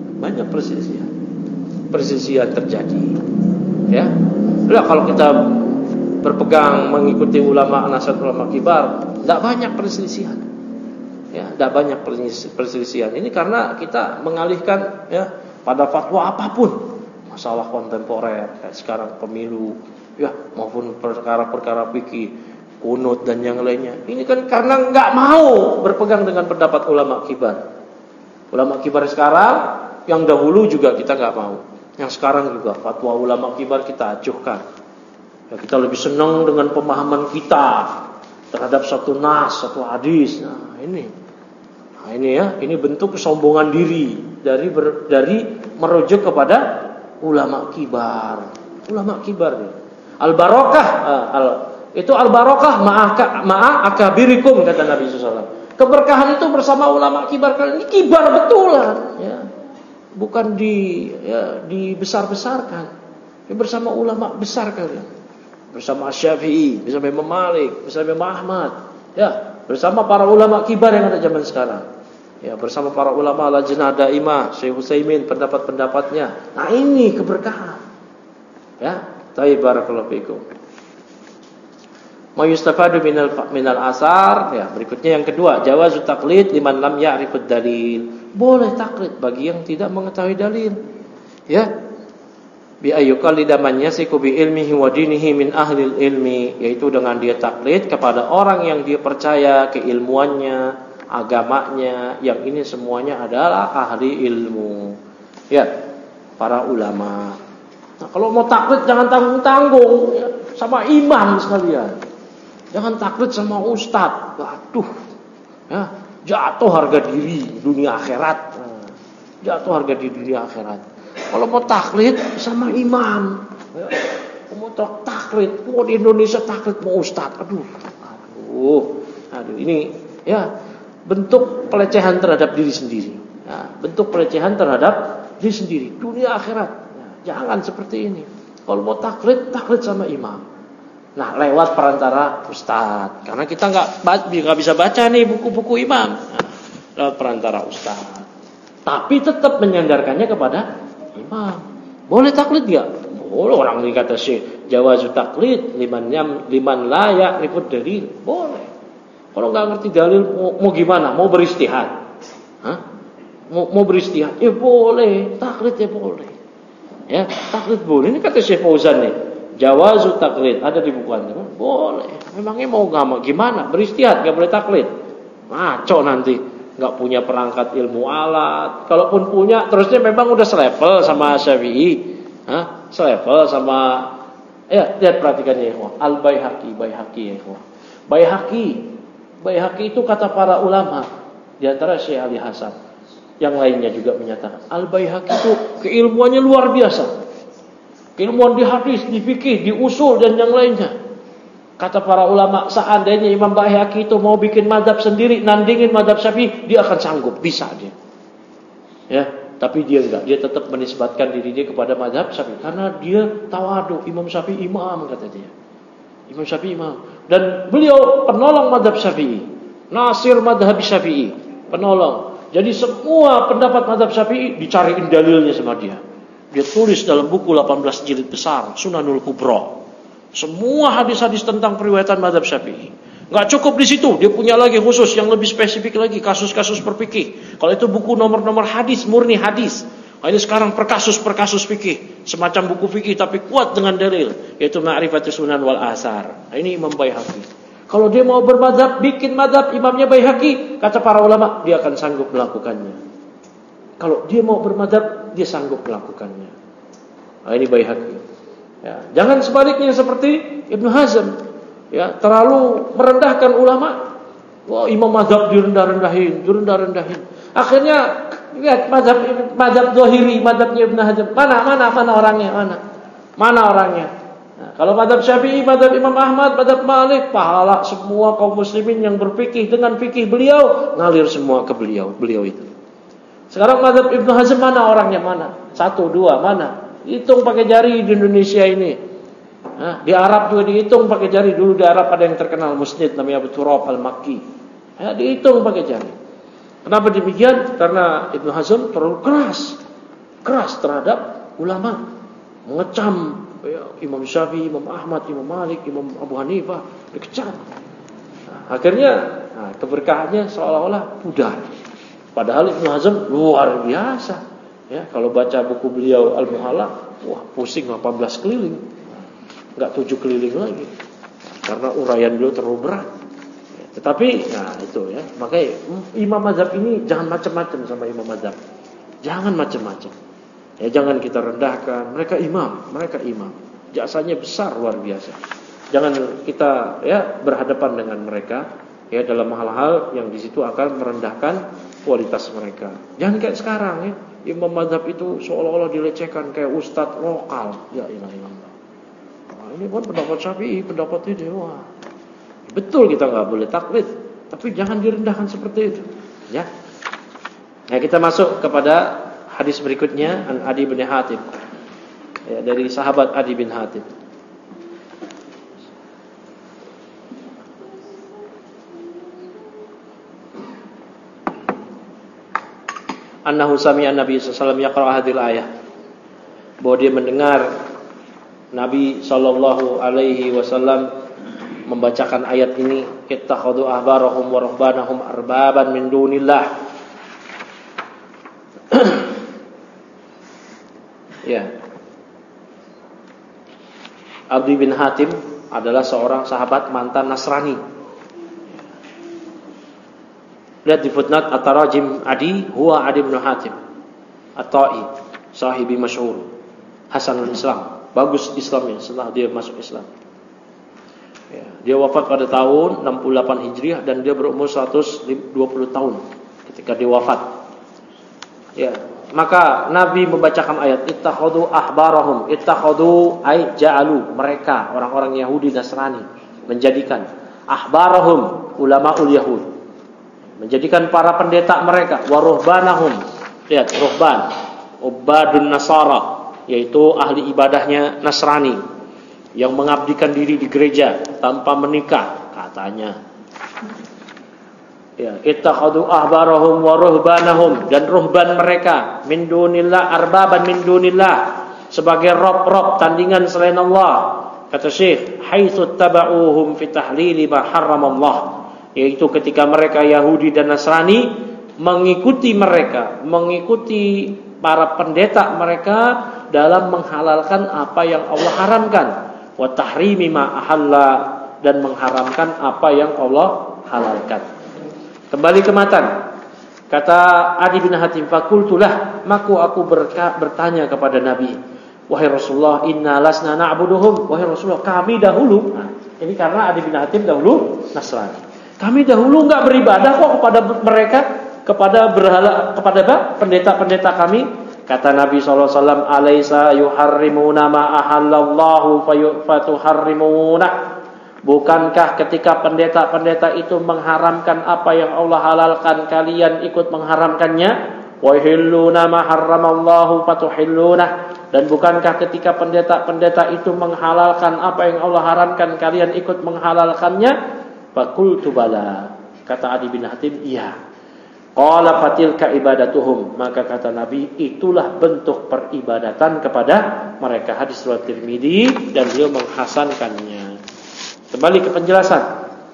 Perselisihan terjadi. Ya. Lah kalau kita berpegang mengikuti nasihat ulama kibar, tidak banyak perselisihan. Ya, tidak banyak perselisihan. Ini karena kita mengalihkan ya pada fatwa apapun, masalah kontemporer kayak sekarang pemilu, ya maupun perkara-perkara fikih, kunut dan yang lainnya. Ini kan karena nggak mau berpegang dengan pendapat ulama kibar. Ulama kibar sekarang, yang dahulu juga kita nggak mau. Yang sekarang juga fatwa ulama kibar kita acuhkan. Ya, kita lebih senang dengan pemahaman kita terhadap satu nas, satu hadis. Nah ini ya, ini bentuk kesombongan diri dari merujuk kepada ulama kibar. Ulama kibar nih. Al-barokah itu al-barakah ma'a akabirikum, kata Nabi SAW. Keberkahan itu bersama ulama kibar kalian. Ini kibar betulan, ya. Bukan dibesar-besarkan. Ini bersama ulama besar kalian. Bersama Syafi'i, bersama Imam Malik, bersama Imam Ahmad, ya, bersama para ulama kibar yang ada zaman sekarang. Ya, bersama para ulama lajnah daimah, Syekh Utsaimin, pendapat-pendapatnya. Nah, ini keberkahan. Ya, tayyib barakallahu fikum. Ma yustafadu minal asar, ya, berikutnya yang kedua, jawazu taqlid liman lam ya'rifud dalil. Boleh taklid bagi yang tidak mengetahui dalil. Ya. Bi ayyuqallida man yasiku bi ilmihi wa dinihi min ahlil ilmi, yaitu dengan dia taklid kepada orang yang dia percaya keilmuannya, agamanya, yang ini semuanya adalah ahli ilmu. Ya, para ulama. Nah, kalau mau taklid jangan tanggung-tanggung, ya, sama imam sekalian. Jangan taklid sama ustaz. Waduh. Ya, jatuh harga diri dunia akhirat. Jatuh harga diri dunia akhirat. Kalau mau taklid sama imam. Ya, mau taklid, mau di Indonesia taklid mau ustaz. Aduh, ini ya bentuk pelecehan terhadap diri sendiri. Ya, bentuk pelecehan terhadap diri sendiri dunia akhirat. Ya, jangan seperti ini. Kalau mau taklid sama imam. Nah, lewat perantara ustaz. Karena kita nggak bisa baca nih buku-buku imam. Nah, lewat perantara ustaz. Tapi tetap menyandarkannya kepada imam. Boleh taklid nggak? Boleh. Orang ini kata Syekh, jawazu taklid liman la ya'rifud dalil. Boleh. Kalau nggak ngerti dalil mau gimana? Mau beristihad? Hah? Mau beristihad? Ya boleh. Taklid ya boleh. Ya, taklid boleh. Ini kata Syekh Fauzan nih. Jawazu taklid ada di buku Anda. Boleh. Memangnya mau gimana? Beristihad nggak boleh taklid. Ngaco nanti. Nggak punya perangkat ilmu alat. Kalaupun punya, terusnya memang udah selevel sama Syafi'i. Selevel sama, ya lihat perhatikan ya ikhwah. Al-Baihaqi ya ikhwah. Baihaqi itu kata para ulama, di antara Syekh Ali Hasan, yang lainnya juga menyatakan Al-Baihaqi itu keilmuannya luar biasa. Keilmuan di hadis, di fikih, di usul dan yang lainnya. Kata para ulama, seandainya Imam Baihaqi itu mau bikin mazhab sendiri, nandingin mazhab Syafi'i, dia akan sanggup, bisa dia. Ya, tapi dia enggak, dia tetap menisbatkan diri dia kepada mazhab Syafi'i karena dia tawadu, Imam Syafi'i imam kata dia. Imam Syafi'i imam. Dan beliau penolong mazhab Syafi'i, nasir mazhab Syafi'i, penolong. Jadi semua pendapat mazhab Syafi'i dicariin dalilnya sama dia. Dia tulis dalam buku 18 jilid besar, Sunanul Kubra. Semua hadis-hadis tentang periwayatan mazhab Syafi'i. Enggak cukup di situ, dia punya lagi khusus yang lebih spesifik lagi, kasus-kasus perfikih. Kalau itu buku nomor-nomor hadis, murni hadis. Ini sekarang per kasus fikih, semacam buku fikih tapi kuat dengan dalil, yaitu Ma'rifatus Sunan wal Athar. Ini Imam Baihaqi. Kalau dia mau bermadzhab, bikin madzhab imamnya Baihaqi, kata para ulama, dia akan sanggup melakukannya. Kalau dia mau bermadzhab, dia sanggup melakukannya. Ini Baihaqi. Ya, jangan sebaliknya seperti Ibnu Hazm, ya, terlalu merendahkan ulama. Wah, imam mazhab direndah-rendahin. Akhirnya lihat mazhab Zahiri, mazhabnya Ibnu Hazm. Mana orangnya? Mana orangnya? Nah, kalau mazhab Syafi'i, mazhab Imam Ahmad, mazhab Malik, pahala semua kaum muslimin yang berfikih dengan fikih beliau ngalir semua ke beliau itu. Sekarang mazhab Ibnu Hazm mana orangnya? Mana? 1, 2, mana? Hitung pakai jari di Indonesia ini. Di Arab juga dihitung pakai jari. Dulu di Arab ada yang terkenal musnid namanya Abu Turab al-Makki. Dihitung pakai jari. Kenapa demikian? Karena Ibnu Hazm terlalu keras terhadap ulama, mengecam Imam Syafi'i, Imam Ahmad, Imam Malik, Imam Abu Hanifah, dikecam. Akhirnya keberkahannya seolah-olah pudar. Padahal Ibnu Hazm luar biasa. Ya, kalau baca buku beliau Al-Muhalla, wah pusing 18 keliling. Enggak 7 keliling lagi. Karena uraian beliau terlalu berat. Ya, tetapi itu ya, makanya imam mazhab ini jangan macam-macam sama imam mazhab. Jangan macam-macam. Ya, jangan kita rendahkan. Mereka imam. Jasanya besar luar biasa. Jangan kita berhadapan dengan mereka ya dalam hal-hal yang di situ akan merendahkan kualitas mereka. Jangan kayak sekarang ya. Imam mazhab itu seolah-olah dilecehkan kayak ustadz lokal. Ya ilah. Ini kan pendapat Syafi'i, pendapat ini. Wah. Betul kita nggak boleh taklid, tapi jangan direndahkan seperti itu. Ya. Nah, kita masuk kepada hadis berikutnya an Adi bin Hatim. Ya, dari sahabat Adi bin Hatim. Annahu sami'a Nabi sallallahu alaihi wasallam yaqra' hadhil ayah. Bahwa dia mendengar Nabi sallallahu alaihi wasallam membacakan ayat ini, ittakhadhu ahbarahum wa ruhbanahum arbaban min dunillah. Ya. Adi bin Hatim adalah seorang sahabat mantan Nasrani. Lihat di footnote At-Tarajim Adi huwa Adi bin Hatim At-Ta'i, sahibi masyhur, Hasanul Islam, bagus Islamnya setelah dia masuk Islam. Ya, dia wafat pada tahun 68 Hijriah dan dia berumur 120 tahun ketika dia wafat. Ya, maka Nabi membacakan ayat ittakhadhu ahbarahum, ittakhadhu ay ja'alu, mereka orang-orang Yahudi Nasrani menjadikan ahbarahum, ulamaul Yahud, menjadikan para pendeta mereka, waruhbanahum, lihat ruhban, ubadun nasara, yaitu ahli ibadahnya Nasrani, yang mengabdikan diri di gereja tanpa menikah katanya. Ya, ittakhadhu ahbarahum wa ruhbanahum, dan ruhban mereka min dunillah, arbaban min dunillah, sebagai rob-rob tandingan selain Allah. Kata Syekh, haitsu tabauhum fi tahlili ma harramallah, yaitu ketika mereka Yahudi dan Nasrani mengikuti para pendeta mereka dalam menghalalkan apa yang Allah haramkan, wa tahrimi ma ahalla, dan mengharamkan apa yang Allah halalkan. Kembali ke matan. Kata Adi bin Hatim, fakultulah, maka aku bertanya kepada Nabi, wahai Rasulullah, inna lasna na'buduhum, wahai Rasulullah, kami dahulu, ini karena Adi bin Hatim dahulu Nasrani, kami dahulu enggak beribadah kok kepada mereka, kepada berhala, kepada pendeta-pendeta kami. Kata Nabi SAW, alaysa yuharrimuna ma ahallallahu fatuharrimuna, bukankah ketika pendeta-pendeta itu mengharamkan apa yang Allah halalkan, kalian ikut mengharamkannya? Wa yahilluna ma harramallahu fatuhilluna, dan bukankah ketika pendeta-pendeta itu menghalalkan apa yang Allah haramkan, kalian ikut menghalalkannya? Faqultu bala, kata Adi bin Hatim, iya. Qala fatilka ibadatuhum, maka kata Nabi, itulah bentuk peribadatan kepada mereka. Hadis riwayat Tirmidzi dan beliau menghasankannya. Kembali ke penjelasan.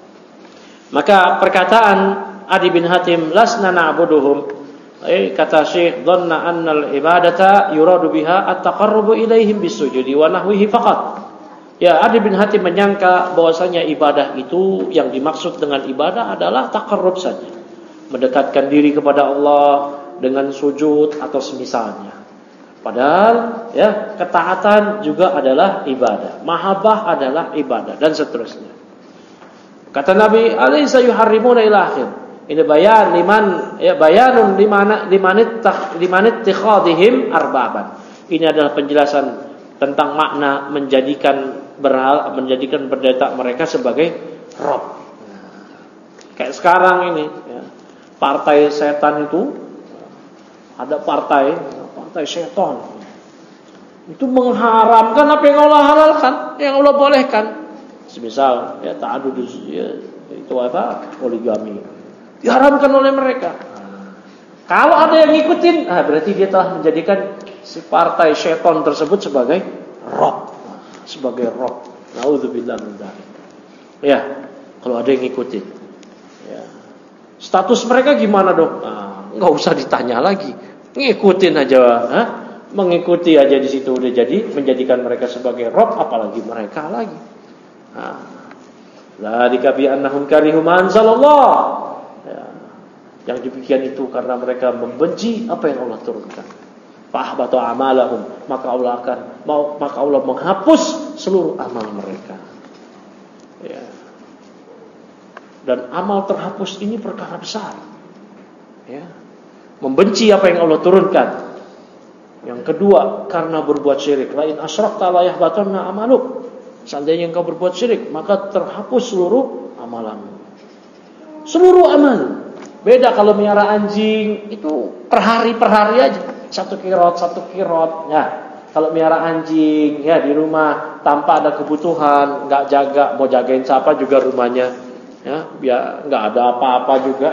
Maka perkataan Adi bin Hatim, lasna na'buduhum, kata Syekh, dhanna annal ibadata yuradu biha at-taqarrubu ilaihim bisujudi wa nahwihi faqat. Ya, Adi bin Hatim menyangka bahwasanya ibadah itu, yang dimaksud dengan ibadah adalah taqarrub saja, mendekatkan diri kepada Allah dengan sujud atau semisalnya. Padahal ya, ketaatan juga adalah ibadah, mahabbah adalah ibadah, dan seterusnya. Kata Nabi, alaysa yuharrimuna ila akhir. Ini bayan bayanun liman ittikhadhihim arbaban. Ini adalah penjelasan tentang makna menjadikan pendeta mereka sebagai rob. Kayak sekarang ini ya, partai setan itu, ada partai setan itu mengharamkan apa yang Allah halalkan, yang Allah bolehkan. Semisal ya ta'adud, ya, itu apa, poligami diharamkan oleh mereka. Kalau ada yang ngikutin, berarti dia telah menjadikan si partai setan tersebut sebagai rob, Nauzubillah min dzalik. Ya, kalau ada yang ngikutin, ya, status mereka gimana dong? Nggak usah ditanya lagi, ngikutin aja, mengikuti aja di situ udah jadi menjadikan mereka sebagai rob, apalagi mereka lagi. La dikabi annahum karihu ma anzalallah. Ya, yang demikian itu karena mereka membenci apa yang Allah turunkan. Fahbatu amalahum, maka Allah menghapus seluruh amal mereka. Ya. Dan amal terhapus ini perkara besar. Ya. Membenci apa yang Allah turunkan. Yang kedua, karena berbuat syirik. La in asyrakta la yahbatanna amaluk. Seandainya engkau berbuat syirik, maka terhapus seluruh amalanmu. Seluruh amal. Beda kalau melihara anjing, itu per hari aja. Satu kirot. Ya, kalau melihara anjing ya di rumah tanpa ada kebutuhan, enggak jaga, mau jagain siapa juga rumahnya, ya, biar enggak ada apa-apa juga.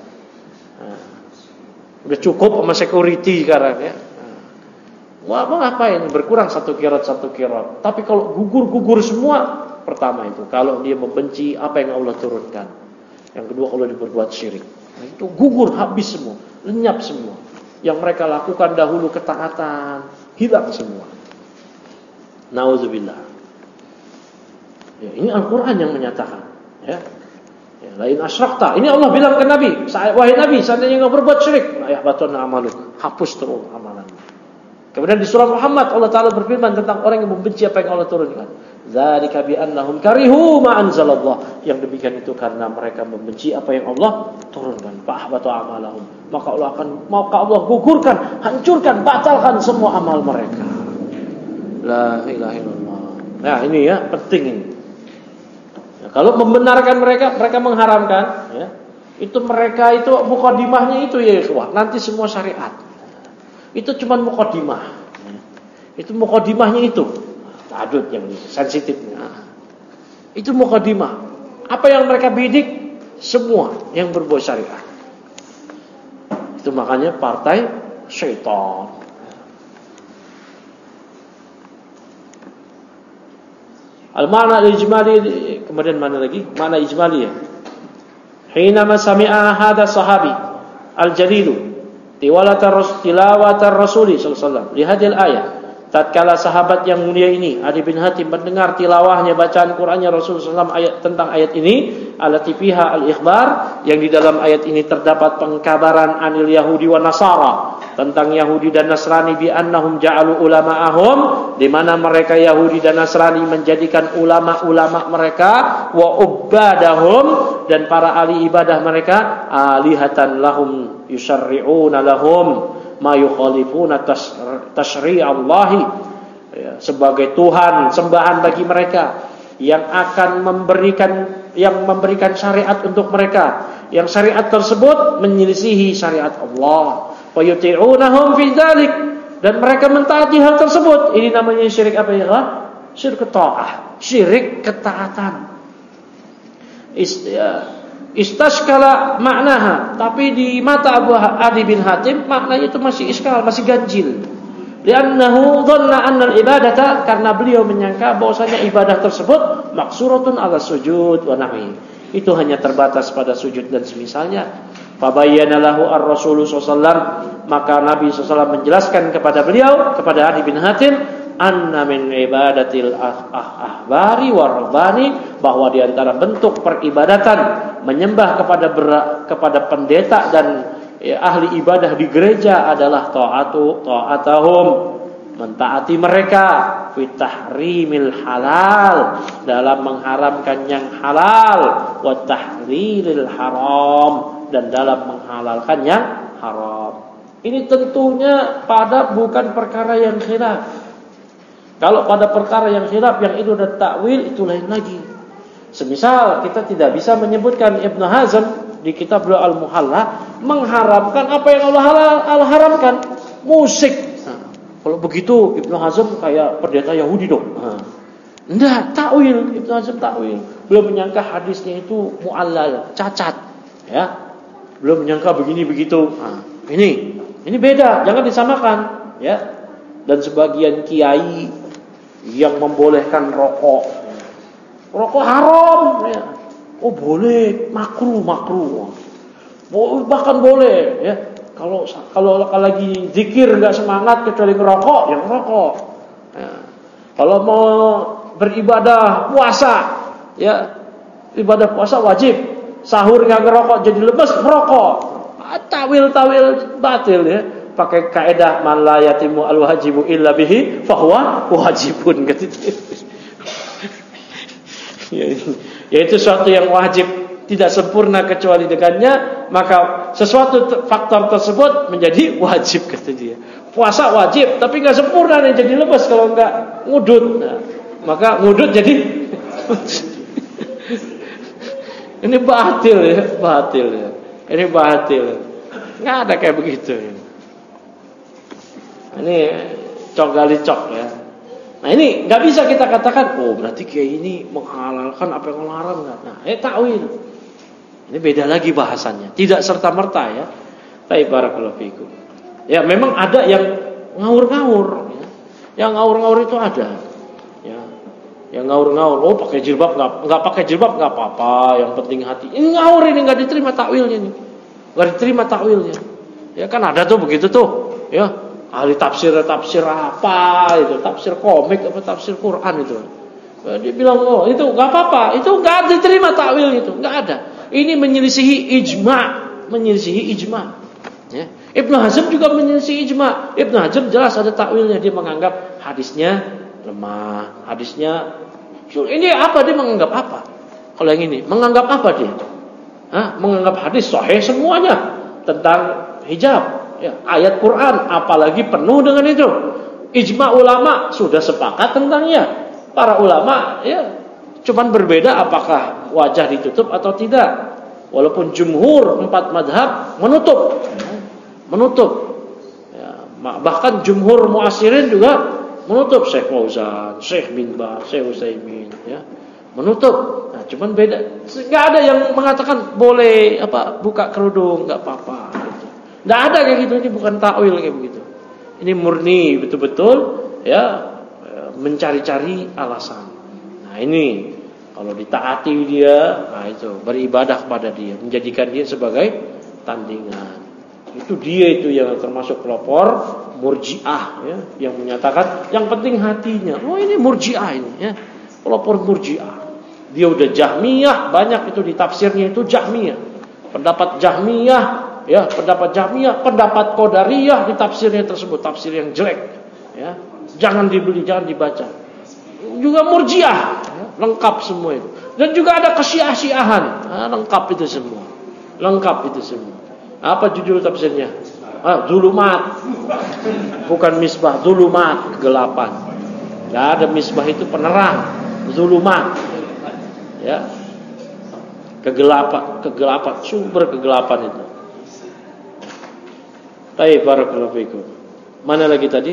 Udah cukup sama security sekarang ya. Mau ngapain? Berkurang satu kirot. Tapi kalau gugur semua, pertama itu kalau dia membenci apa yang Allah turunkan. Yang kedua kalau dia berbuat syirik, itu gugur, habis semua, lenyap semua. Yang mereka lakukan dahulu ketaatan, hilang semua. Nauzubillah. Ya, ini Al-Quran yang menyatakan. Ya. Ya, lain asyrakta. Ini Allah bilang ke Nabi, wahai Nabi, seandainya engkau berbuat syirik, la yahbatanna amaluk, hapus terus amalan. Kemudian di surah Muhammad Allah Ta'ala berfirman tentang orang yang membenci apa yang Allah turunkan. Dzalika bi annahum karihu ma anzalallah. Yang demikian itu karena mereka membenci apa yang Allah turunkan. Fahbatu amalahum. Maka Allah gugurkan, hancurkan, batalkan semua amal mereka. La ilaha illallah. Nah, ini ya penting ini. Ya, kalau membenarkan mereka mengharamkan, ya, itu mereka itu mukadimahnya itu ya ikhwah. Nanti semua syariat. Itu cuma mukadimah. Itu mukadimahnya itu. adud yang sensitifnya. Itu mukadimah. Apa yang mereka bidik semua yang berbau syariah. Itu makanya partai syaitan. Al-ma'na al-ijmali, kemudian mana lagi? Makna ijmali ya. Hina sami'a hadha sahabi al-jalilu tilawatar rasuli sallallahu alaihi wasallam li hadhihi al-ayah. Tatkala sahabat yang mulia ini Adi bin Hatim mendengar tilawahnya bacaan Qur'annya Rasulullah SAW ayat tentang ayat ini, allati fiha al-ikhbar, yang di dalam ayat ini terdapat pengkabaran anil Yahudi wa Nasara, tentang Yahudi dan Nasrani, bi annahum ja'alu ulama'ahum, di mana mereka Yahudi dan Nasrani menjadikan ulama-ulama mereka, wa ubbadahum, dan para ahli ibadah mereka, alihatan lahum yusyarri'una lahum ma yukhalifuna tasyri'allahi, ya, sebagai Tuhan sembahan bagi mereka yang akan memberikan syariat untuk mereka, yang syariat tersebut menyelisihi syariat Allah. Wa yuti'unahum fi dzalik, dan mereka mentaati hal tersebut. Ini namanya syirik apa ya? Syirik ta'ah, syirik ketaatan. Istashkala maknaha, tapi di mata Abu Adi bin Hatim maknanya itu masih iskal, masih ganjil. Li'annahu dhanna anna al-ibadata, karena beliau menyangka bahwasanya ibadah tersebut maksuratun ala sujud wa nahwi, itu hanya terbatas pada sujud dan semisalnya. Fabayyana lahu ar-rasul sallallahu, maka Nabi sallallahu menjelaskan kepada beliau, kepada Adi bin Hatim, anna min ibadatil ahbari warabani, bahwa di antara bentuk peribadatan menyembah kepada pendeta dan ahli ibadah di gereja adalah ta'atahum, mentaati mereka, fi tahrimil halal, dalam mengharamkan yang halal, wa tahrilil haram, dan dalam menghalalkan yang haram. Ini tentunya pada bukan perkara yang khilaf. Kalau pada perkara yang khilaf, yang itu ada takwil, itu lain lagi. Semisal kita tidak bisa menyebutkan Ibnu Hazm di kitab beliau Al-Muhalla mengharamkan apa yang Allah haramkan, musik. Nah, kalau begitu Ibnu Hazm kayak pendeta Yahudi dong. Enggak, takwil, Ibnu Hazm takwil. Beliau menyangka hadisnya itu mu'allal, cacat, ya. Beliau menyangka begini begitu. Nah, ini beda, jangan disamakan, ya. Dan sebagian kiai yang membolehkan rokok haram, ya. Oh boleh, makruh, bahkan boleh, ya. Kalau lagi zikir nggak semangat kecuali ngerokok, ya ngerokok. Ya. Kalau mau beribadah puasa, ya ibadah puasa wajib. Sahur nggak ngerokok jadi lemes, merokok. Tawil batil, ya. Pakai kaidah man la yatimu al-wajibu illa bihi fahuwa wajibun gitu. Yaitu sesuatu yang wajib tidak sempurna kecuali dengannya, maka sesuatu faktor tersebut menjadi wajib, kata dia. Puasa wajib tapi enggak sempurna nih, jadi lemes kalau enggak ngudut. Nah, maka ngudut jadi ini batil ya. Ini batil. Enggak ada kayak begitu ya. Ini cok gali cok ya. Nah ini nggak bisa kita katakan, oh berarti kayak ini menghalalkan apa yang Allah haramkan. Nah, takwil. Ini beda lagi bahasannya. Tidak serta merta ya. Baik, barakallahu fikum. Ya memang ada yang ngawur-ngawur. Ya. Yang ngawur-ngawur itu ada. Ya. Yang ngawur-ngawur, oh pakai jilbab nggak pakai jilbab nggak apa-apa. Yang penting hati. Ini ngawur, ini nggak diterima takwilnya nih. Nggak diterima takwilnya. Ya kan ada tuh begitu tuh. Ya. Ahli tafsir apa itu, tafsir komik apa tafsir Quran itu. Dia bilang, oh itu nggak apa-apa, itu nggak diterima takwil itu, nggak ada. Ini menyelisihi ijma. Ya. Ibnu Hazm juga menyelisihi ijma. Ibnu Hazm jelas ada takwilnya, dia menganggap hadisnya lemah, hadisnya. Ini apa, dia menganggap apa? Kalau yang ini menganggap apa dia? Menganggap hadis sahih semuanya tentang hijab. Ya, ayat Quran apalagi penuh dengan itu. Ijma ulama sudah sepakat tentangnya. Para ulama ya cuman berbeda apakah wajah ditutup atau tidak. Walaupun jumhur 4 madhab menutup. Ya, bahkan jumhur muasirin juga menutup Syekh Fauzan, Syekh bin Baz, Syekh Utsaimin, ya. Menutup. Nah, cuman beda. Enggak ada yang mengatakan boleh buka kerudung, enggak apa-apa gitu. Enggak ada kayak gitu, ini bukan takwil kayak begitu. Ini murni betul-betul ya mencari-cari alasan. Nah, ini kalau ditaati dia, nah itu beribadah kepada dia, menjadikan dia sebagai tandingan. Itu dia itu yang termasuk pelopor Murji'ah ya, yang menyatakan yang penting hatinya. Oh, ini Murji'ah ini ya. Pelopor Murji'ah. Dia udah Jahmiyah, banyak itu di tafsirnya itu Jahmiyah. Pendapat Jahmiyah, ya, pendapat Jahmiyah, pendapat Qadariyah di tafsirnya tersebut, tafsir yang jelek, ya. Jangan dibeli, jangan dibaca. Juga Murji'ah, ya, lengkap semua itu. Dan juga ada Syiah-Syiahan, lengkap itu semua. Lengkap itu semua. Apa judul tafsirnya? Zulumat. Bukan misbah, zulumat, kegelapan. Enggak ada misbah itu penerang, zulumat. Ya, kegelapan, sumber kegelapan itu. Baik, barakallahu fikum. Mana lagi tadi?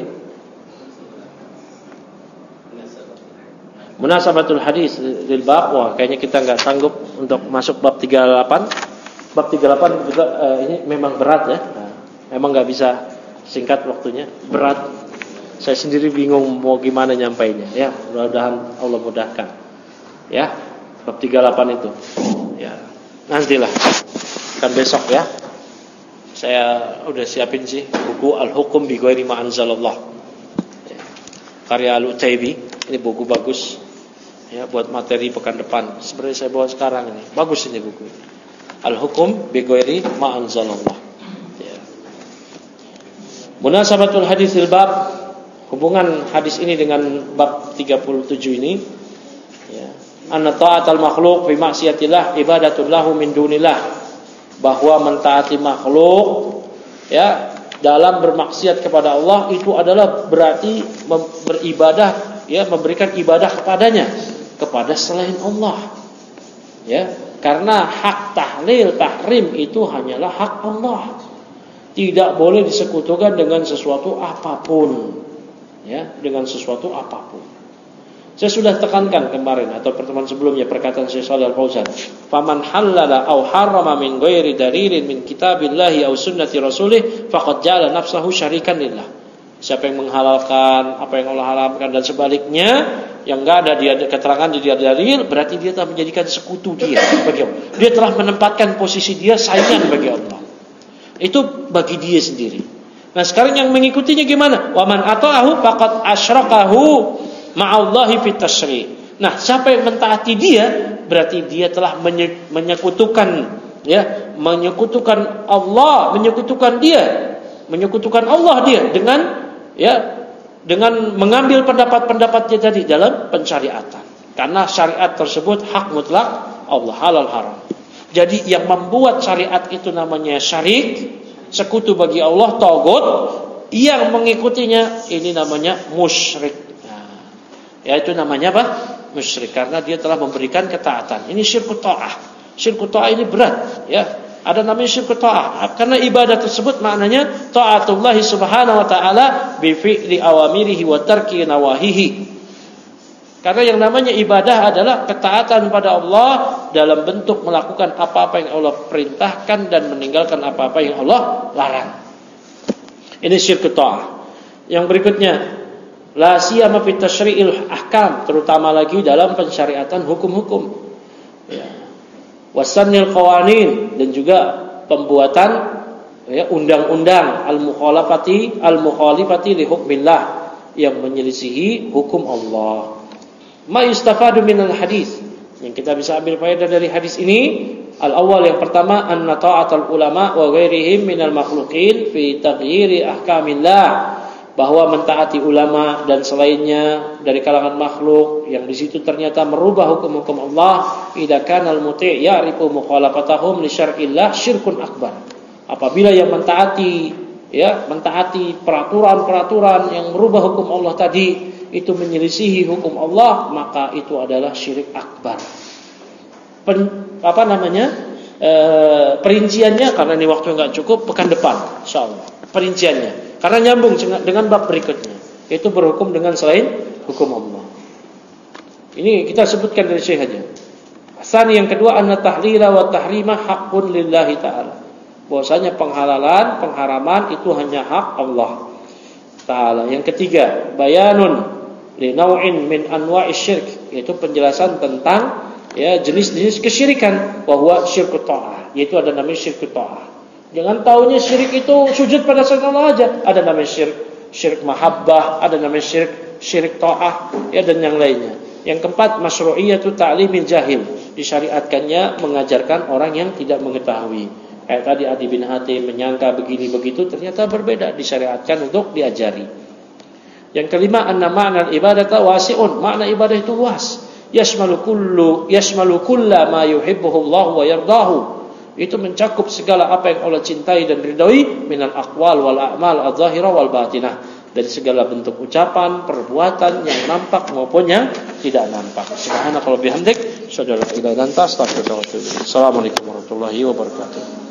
Munasabatul hadis lil bab. Wah, kayaknya kita enggak sanggup untuk masuk bab 38. Bab 38 juga ini memang berat ya. Nah, memang enggak bisa singkat waktunya, berat. Saya sendiri bingung mau gimana nyampainya. Ya, mudah-mudahan Allah mudahkan. Ya. Bab 38 itu. Ya. Nantilah. Kan besok ya. Saya udah siapin sih buku Al-Hukm bi Ghairi ma Anzalallah. Ya. Karya Al-Utsaibi. Ini buku bagus. Ya, buat materi pekan depan. Sebenarnya saya bawa sekarang ini. Bagus ini buku. Al-Hukm bi Ghairi ma Anzalallah. Ya. Munasabatul hadisil bab, hubungan hadis ini dengan bab 37 ini. Ya. Anna ta'atal makhluq fi ma'siyatillah ibadatul lahu min dunillah, bahwa mentaati makhluk ya dalam bermaksiat kepada Allah itu adalah berarti beribadah ya, memberikan ibadah kepadanya, kepada selain Allah. Ya, karena hak tahlil tahrim itu hanyalah hak Allah. Tidak boleh disekutukan dengan sesuatu apapun. Ya, dengan sesuatu apapun. Saya sudah tekankan kemarin atau pertemuan sebelumnya perkataan Syekh Shalih Al-Fauzan, "Faman halala aw harrama min ghairi dalilin min kitabillahi aw sunnati rasulih faqad ja'ala nafsahu syarikan lillah." Siapa yang menghalalkan apa yang Allah haramkan dan sebaliknya yang enggak ada dia keterangan di dia dalil, berarti dia telah menjadikan sekutu dia bagi Allah. Dia telah menempatkan posisi dia saingan bagi Allah. Itu bagi dia sendiri. Nah, sekarang yang mengikutinya gimana? Wa man ata'ahu faqad asyrakahu ma'allahi fit tasyri'. Nah, siapa yang mentaati dia berarti dia telah menyekutukan ya, menyekutukan Allah, menyekutukan Allah dia dengan mengambil pendapat-pendapatnya tadi dalam pensyariatan. Karena syariat tersebut hak mutlak Allah, halal haram. Jadi yang membuat syariat itu namanya syirik, sekutu bagi Allah, tagut. Yang mengikutinya ini namanya musyrik. Ya, itu namanya apa? Musyrik, karena dia telah memberikan ketaatan. Ini syirkut ta'ah. Syirkut ta'ah ini berat, ya. Ada namanya syirkut ta'ah. Karena ibadah tersebut maknanya ta'atullah subhanahu wa ta'ala bi fi'li awamirihi wa tarki nawahihi. Karena yang namanya ibadah adalah ketaatan pada Allah dalam bentuk melakukan apa-apa yang Allah perintahkan dan meninggalkan apa-apa yang Allah larang. Ini syirkut ta'ah. Yang berikutnya, la siyama fi tasyri'il ahkam, terutama lagi dalam pensyariatan hukum-hukum. Ya. Wasannil qawanin, dan juga pembuatan ya, undang-undang al-mukhalifati li hukmillah, yang menyelisihi hukum Allah. Ma yustafadu minal hadis, yang kita bisa ambil faedah dari hadis ini, al-awwal, yang pertama, anna ta'atul ulama wa ghairihim minal makhluqin fi taghyiri ahkamillah, bahwa mentaati ulama dan selainnya dari kalangan makhluk yang di situ ternyata merubah hukum-hukum Allah, idza kana al-muti' ya'rifu mukhalafatahum li syar'illah syirkun akbar. Apabila yang mentaati peraturan-peraturan yang merubah hukum Allah tadi itu menyelisihi hukum Allah, maka itu adalah syirik akbar. Perinciannya, karena ini waktu enggak cukup, pekan depan insyaallah perinciannya. Karena nyambung dengan bab berikutnya. Itu berhukum dengan selain hukum Allah. Ini kita sebutkan dari syekh. Tsani yang kedua, anna tahlila wa tahrima haqqun lillahi ta'ala. Bahwasanya penghalalan, pengharaman itu hanya hak Allah Ta'ala. Yang ketiga, bayanun li naw'in min anwa'is syirk, yaitu penjelasan tentang jenis-jenis kesyirikan, bahwa syirkut ta'ah, yaitu ada namanya syirkut ta'ah. Jangan taunya syirik itu sujud pada selain Allah aja. Ada namanya syirik mahabbah, ada namanya syirik ta'ah, dan yang lainnya. Yang keempat, masyru'iyatu ta'limil jahil, disyariatkannya mengajarkan orang yang tidak mengetahui. Kayak tadi Adi bin Hatim menyangka begini begitu, ternyata berbeda, disyariatkan untuk diajari. Yang kelima, anna ma'nal ibadata wasi'un, makna ibadah itu luas. Yashmalu kulla ma yuhibbuhu Allah wa yardahu. Itu mencakup segala apa yang Allah cintai dan ridhoi, minal aqwal wal a'mal adh-dhahirah wal batinah, dari segala bentuk ucapan, perbuatan yang nampak maupun yang tidak nampak. Subhanakallahumma bihamdik, asyhadu an la ilaha illa anta, astaghfiruka wa atubu ilaik. Assalamualaikum warahmatullahi wabarakatuh.